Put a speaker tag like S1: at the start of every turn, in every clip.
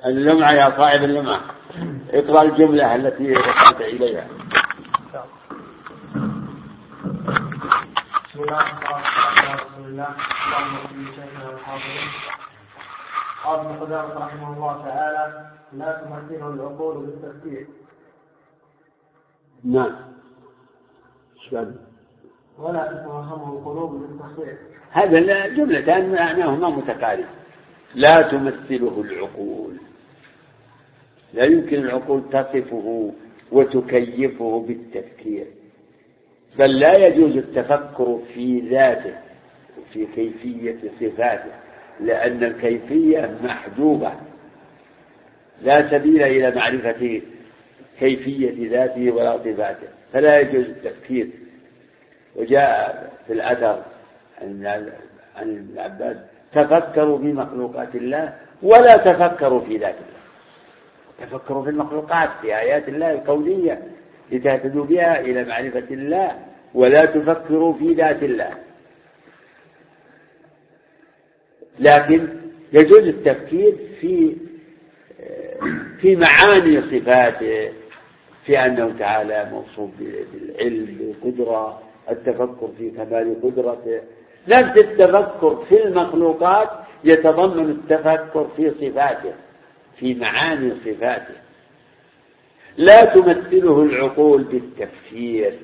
S1: اللمعة يا صاحب اللمعة، اقرأ الجملة التي رفعت إليها.
S2: بسم الله الرحمن الرحيم. رسول الله اللهم صل وسلم على الحاضرين. قال ابن قدامة رحمه الله تعالى: لا تمثله العقول بالتفكير.
S1: نعم.
S2: ولا تتوهمه القلوب بالتصوير.
S1: هذا الجملتان معناهما متقارب. لا تمثله العقول، لا يمكن العقول تصفه وتكيفه بالتفكير، بل لا يجوز التفكر في ذاته وفي كيفية صفاته، لأن الكيفية محجوبة، لا سبيل إلى معرفة كيفية ذاته ولا صفاته، فلا يجوز التفكير. وجاء في الأثر عن ابن عباس: تفكروا في مخلوقات الله ولا تفكروا في ذات الله. تفكروا في المخلوقات، في آيات الله الكونية لتهتدوا بها إلى معرفة الله، ولا تفكروا في ذات الله. لكن يجوز التفكير في معاني صفاته، في أنه تعالى موصوف بالعلم والقدرة، التفكر في كمال قدرته. نفس التفكر في المخلوقات يتضمن التفكر في صفاته، في معاني صفاته. لا تمثله العقول بالتفكير.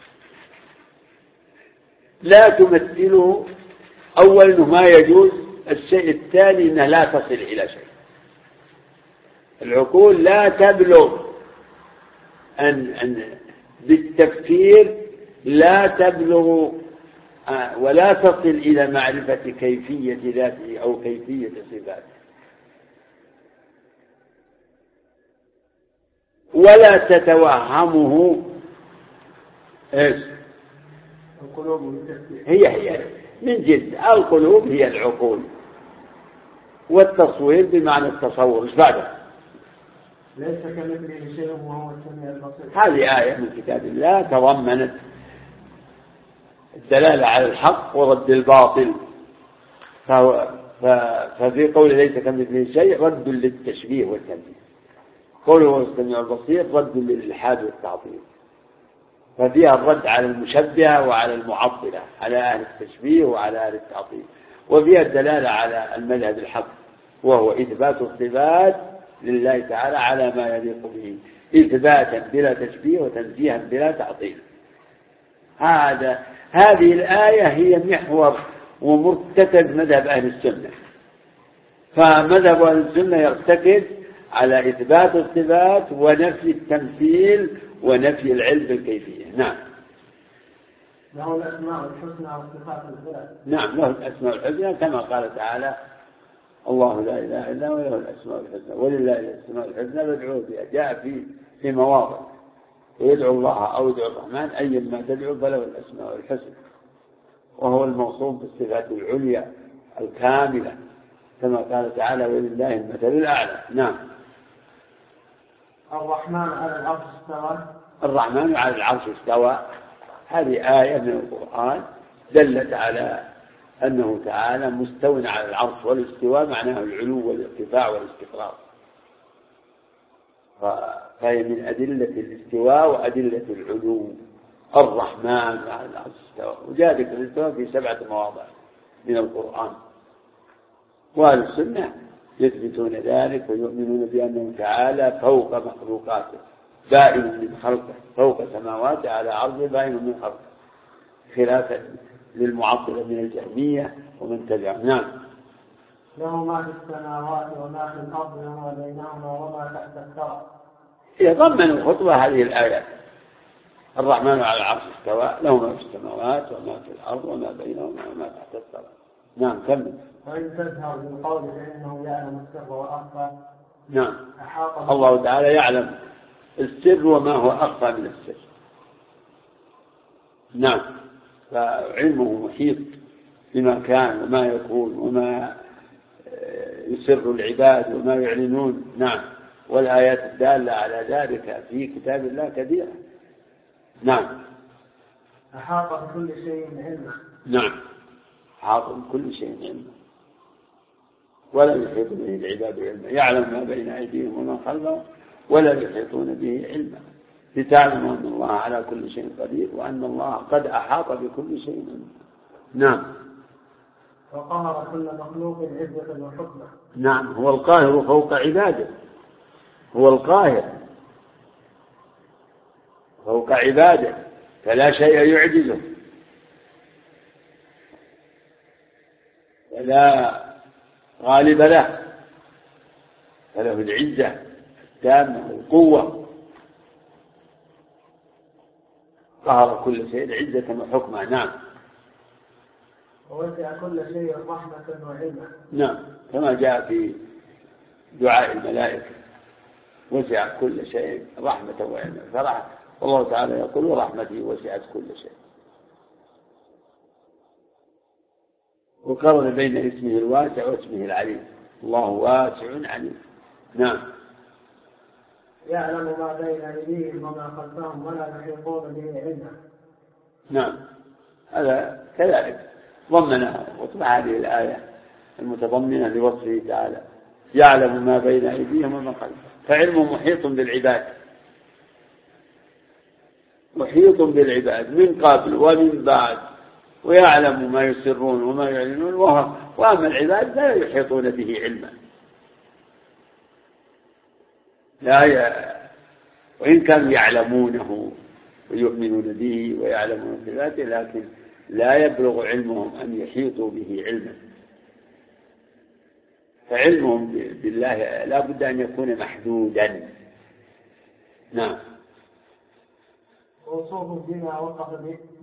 S1: لا تمثله، أول ما يجوز. الشيء الثاني أنه لا تصل إلى شيء. العقول لا تبلغ أن بالتفكير لا تبلغ ولا تصل إلى معرفة كيفية ذاته أو كيفية صفاته، ولا تتوهمه
S2: القلوب.
S1: هي من جد القلوب هي العقول، والتصوير بمعنى التصور. ايش بعده؟
S2: ليس كمثله شيء وهو السميع البصير.
S1: هذه آية من كتاب الله تضمنت الدلالة على الحق ورد الباطل. ففي قول ليس كمثله شيء رد للتشبيه والتمثيل، قوله هو السميع البصير رد للإلحاد والتعطيل. ففيها الرد على المشبهة وعلى المعطلة، على أهل التشبيه وعلى أهل التعطيل. وفيها الدلالة على المذهب الحق، وهو إثبات الصفات لله تعالى على ما يليق به، إثباتا بلا تشبيه وتنزيها بلا تعطيل. هذه الآية هي محور ومرتكز مذهب أهل السنة. فمذهب أهل السنة يرتكز على إثبات الصفات ونفي التمثيل ونفي العلم بالكيفية. نعم.
S2: له الأسماء الحسنى والصفات العلى.
S1: نعم، له الأسماء الحسنى كما قال تعالى: الله لا إله إلا هو له الأسماء الحسنى ولله الأسماء الحسنى فادعوه بها. جاء في مواضع: ويدعو الله أو يدعو الرحمن أيما تدعو فله الأسماء الحسنى، وهو الموصوف بالصفات العليا الكاملة كما قال تعالى: ولله المثل الأعلى. نعم.
S2: الرحمن على العرش استوى.
S1: الرحمن على العرش استوى، هذه آية من القرآن دلت على أنه تعالى مستو على العرش، والاستواء معناه العلو والارتفاع والاستقرار، فهي من أدلة الاستواء وأدلة العلو. الرحمن على العرش استوى، وجاء ذكر الاستواء في 7 مواضع من القرآن. وأهل السنة يثبتون ذلك ويؤمنون بأنه تعالى فوق مخلوقاته بائن من خلقه، فوق سماواته على عرضه بائن من خلقه، خلافا للمعطلة من الجهمية ومن تبعهم. نعم.
S2: له ما في السماوات وما في الأرض وما بينهما وما تحت الثرى.
S1: يضمن الخطبة هذه الآيات: الرحمن على العرش استوى، له ما في السماوات وما في الأرض وما بينهما وما تحت الثرى. نعم. كمل.
S2: وإن تظهر بالقول فإنه يعلم السر وأخفى.
S1: نعم. الله تعالى يعلم السر وما هو أخفى من السر. نعم. فعلمه محيط بما كان وما يكون وما يسر العباد وما يعلنون. نعم. والآيات الدالة على ذلك في كتاب الله كثيرة. نعم.
S2: أحاط بكل شيء علما.
S1: نعم. أحاط بكل شيء علما. ولا يحيط به العباد علما، يعلم ما بين أيديهم وما خلفهم ولا يحيطون به علما، لتعلموا أن الله على كل شيء قدير وأن الله قد أحاط بكل شيء علما. نعم.
S2: وقهر كل مخلوق عزة وحكمة.
S1: نعم، هو القاهر فوق عباده، هو القاهر فوق عباده، فلا شيء يعجزه ولا غالب له، فله العزة التامة والقوة. قهر كل شيء عزة وحكمة. نعم.
S2: ووسع كل شيء رحمة وعلما.
S1: نعم، كما جاء في دعاء الملائكة: وسع كل شيء رحمة وعلما. والله تعالى يقول: ورحمته وسعت كل شيء. وقرن بين اسمه الواسع واسمه العليم، الله واسع عليم. نعم.
S2: يعلم ما بين أيديهم وما خلفهم ولا يحيطون به علما.
S1: نعم، هذا كذلك ضمنها وصف هذه الآية المتضمنة لوصفه تعالى: يعلم ما بين أيديهم وما خلفهم، فعلمه محيط بالعباد، محيط بالعباد من قبل ومن بعد، ويعلم ما يسرون وما يعلنون، وأما العباد لا يحيطون به علما. وإن كانوا يعلمونه ويؤمنون به ويعلمون بذاته، لكن لا يبلغ علمهم أن يحيطوا به علما، فعلمهم بالله لا بد أن يكون محدودا. نعم.
S2: موصوف بما وصف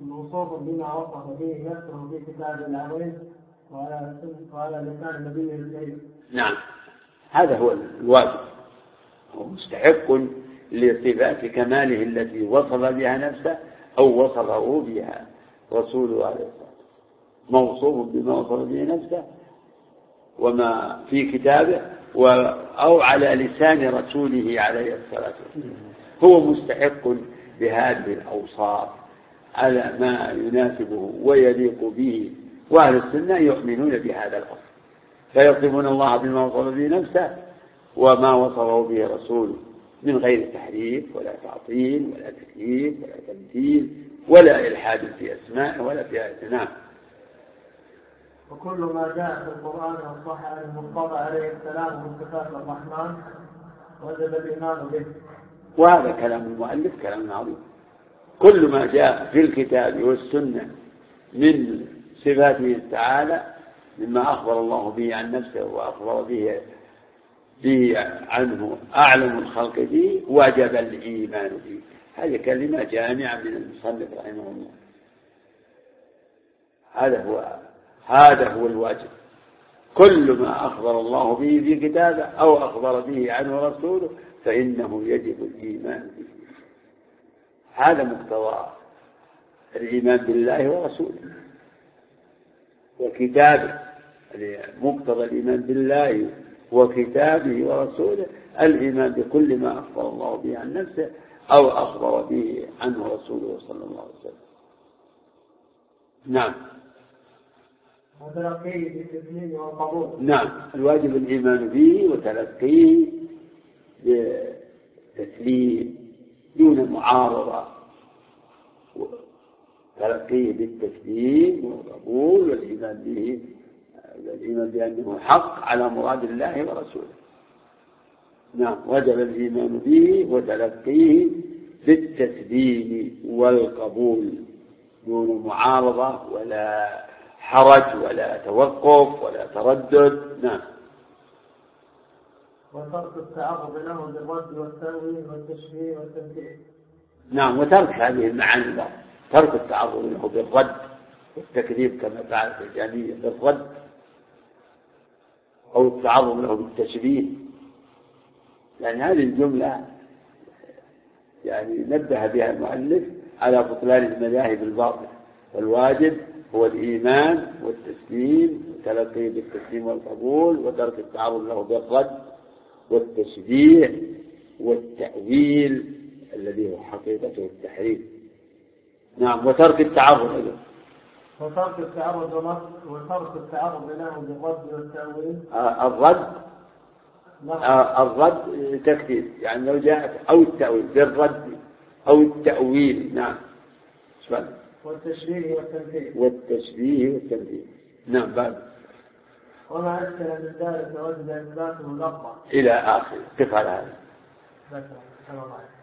S2: به نفسه في كتاب العظيم وعلى لسان نبيه الكريم.
S1: نعم، هذا هو الواجب، هو مستحق لصفات كماله التي وصف بها نفسه أو وصفه بها رسوله عليه الصلاة والسلام، موصوف بما وصف به نفسه وما في كتابه أو على لسان رسوله عليه الصلاة والسلام، هو مستحق بهذه الأوصاف على ما يناسبه ويليق به. وأهل السنة يؤمنون بهذا الأصل، فيصفون الله بما وصف به نفسه وما وصفه به رسوله من غير تحريف ولا تعطيل ولا تكييف ولا تمثيل ولا إلحاد في أسماء ولا في آيات.
S2: وكل ما جاء في القرآن والصح عن المصطفى عليه السلام من صفات الرحمن وجب الإيمان به.
S1: وهذا كلام المؤلف كلام عظيم. كل ما جاء في الكتاب والسنة من صفاته تعالى مما أخبر الله به عن نفسه وأخبر به عنه أعلم الخلق به وجب الإيمان به. هذه كلمة جامعة من المصنف رحمه الله. هذا هو الواجب. كل ما أخبر الله به في كتابه أو أخبر به عنه رسوله فإنه يجب الإيمان به. هذا مقتضى الإيمان بالله ورسوله وكتابه. مقتضى الإيمان بالله وكتابه ورسوله الإيمان بكل ما أخبر الله به عن نفسه أو أخبر به عنه رسوله صلى الله عليه وسلم. نعم.
S2: وتلقيه بالتسليم والقبول.
S1: نعم، الواجب الإيمان به وتلقيه بتسليم دون معارضة، تلقيه بالتسليم والقبول والإيمان به، الإيمان بأنه حق على مراد الله ورسوله. نعم، وجب الإيمان به وتلقيه بالتسليم والقبول دون معارضة ولا حرج ولا توقف ولا تردد. نعم.
S2: وترك التعرض له بالرد والتأويل والتشبيه والتمثيل.
S1: نعم، وترك هذه المعاني بعض، ترك التعرض له بالرد والتكذيب كما فعل في الجهمية بالرد، أو التعرض له بالتشبيه، يعني هذه الجملة يعني نبه بها المؤلف على بطلان المذاهب الباطلة. والواجب هو الإيمان والتسليم وتلقيه بالتسليم والقبول وترك التعرض له بالرد والتشبيه والتأويل الذي هو حقيقته التحريف. نعم، وترك التعرض له
S2: وترك التعرض له بالرد والتأويل.
S1: الرد تكذيب، يعني لو جاءت أو التأويل بالرد أو التأويل. نعم.
S2: والتشبيه
S1: والتمثيل. نعم. بعد
S2: وما أشكل من ذلك وجد إثباته لفظا
S1: إلى آخر. كيف على هذا؟